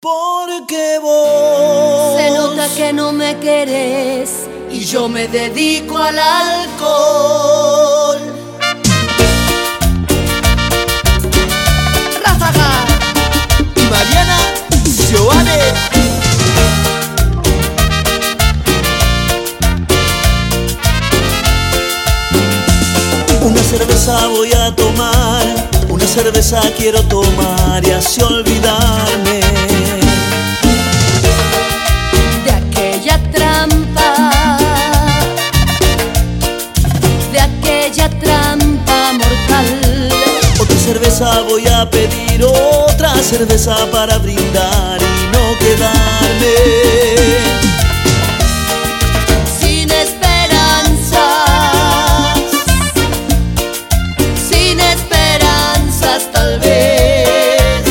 Porque vos se nota que no me querés y yo me dedico al alcohol. Ráfaga y Mariana Giovanni. Una cerveza voy a tomar, una cerveza quiero tomar y así olvidarme de aquella trampa mortal. Otra cerveza voy a pedir, otra cerveza para brindar y no quedarme Sin esperanzas tal vez.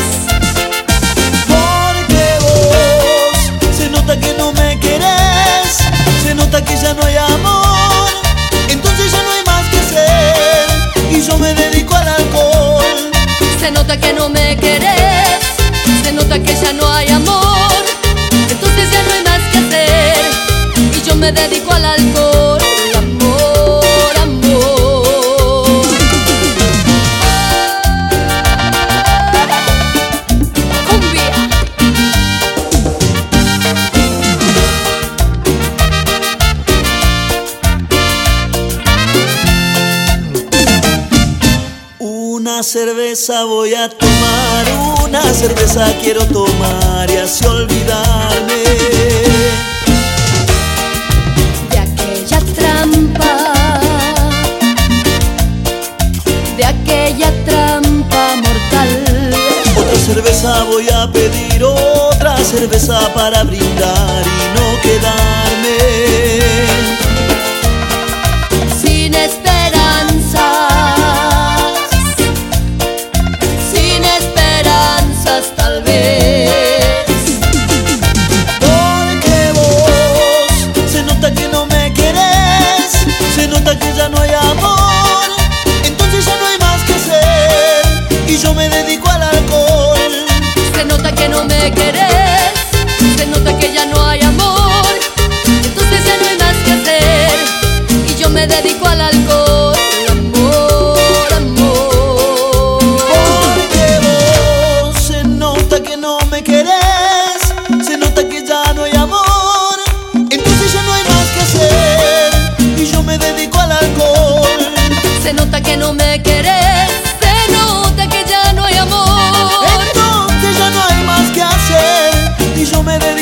Porque vos se nota que no me querés, se nota que ya no hay amor, entonces ya no hay más que hacer y yo me dedico al alcohol. Se nota que no me querés, se nota que ya no hay amor, entonces ya no hay más que hacer y yo me dedico al alcohol. Amor, amor. Cumbia. Una cerveza voy a tomar, una cerveza quiero tomar y así olvidarme De aquella trampa mortal. Otra cerveza voy a pedir, otra cerveza para brindar y no quedarme Sin esperanzas tal vez. Porque vos se nota que no me querés, se nota que ya no hay amor, entonces ya no hay más que hacer y yo me dedico al alcohol. Se nota que no me querés, se nota que ya no hay amor, entonces ya no hay más que hacer y yo me dedico al alcohol. Amor, amor. Porque vos se nota que no me querés, se nota que ya no hay amor, entonces ya no hay más que hacer y yo me dedico al alcohol. Se nota que no me querés, se nota que ya no hay amor, Entonces ya no hay más que hacer y yo me dedico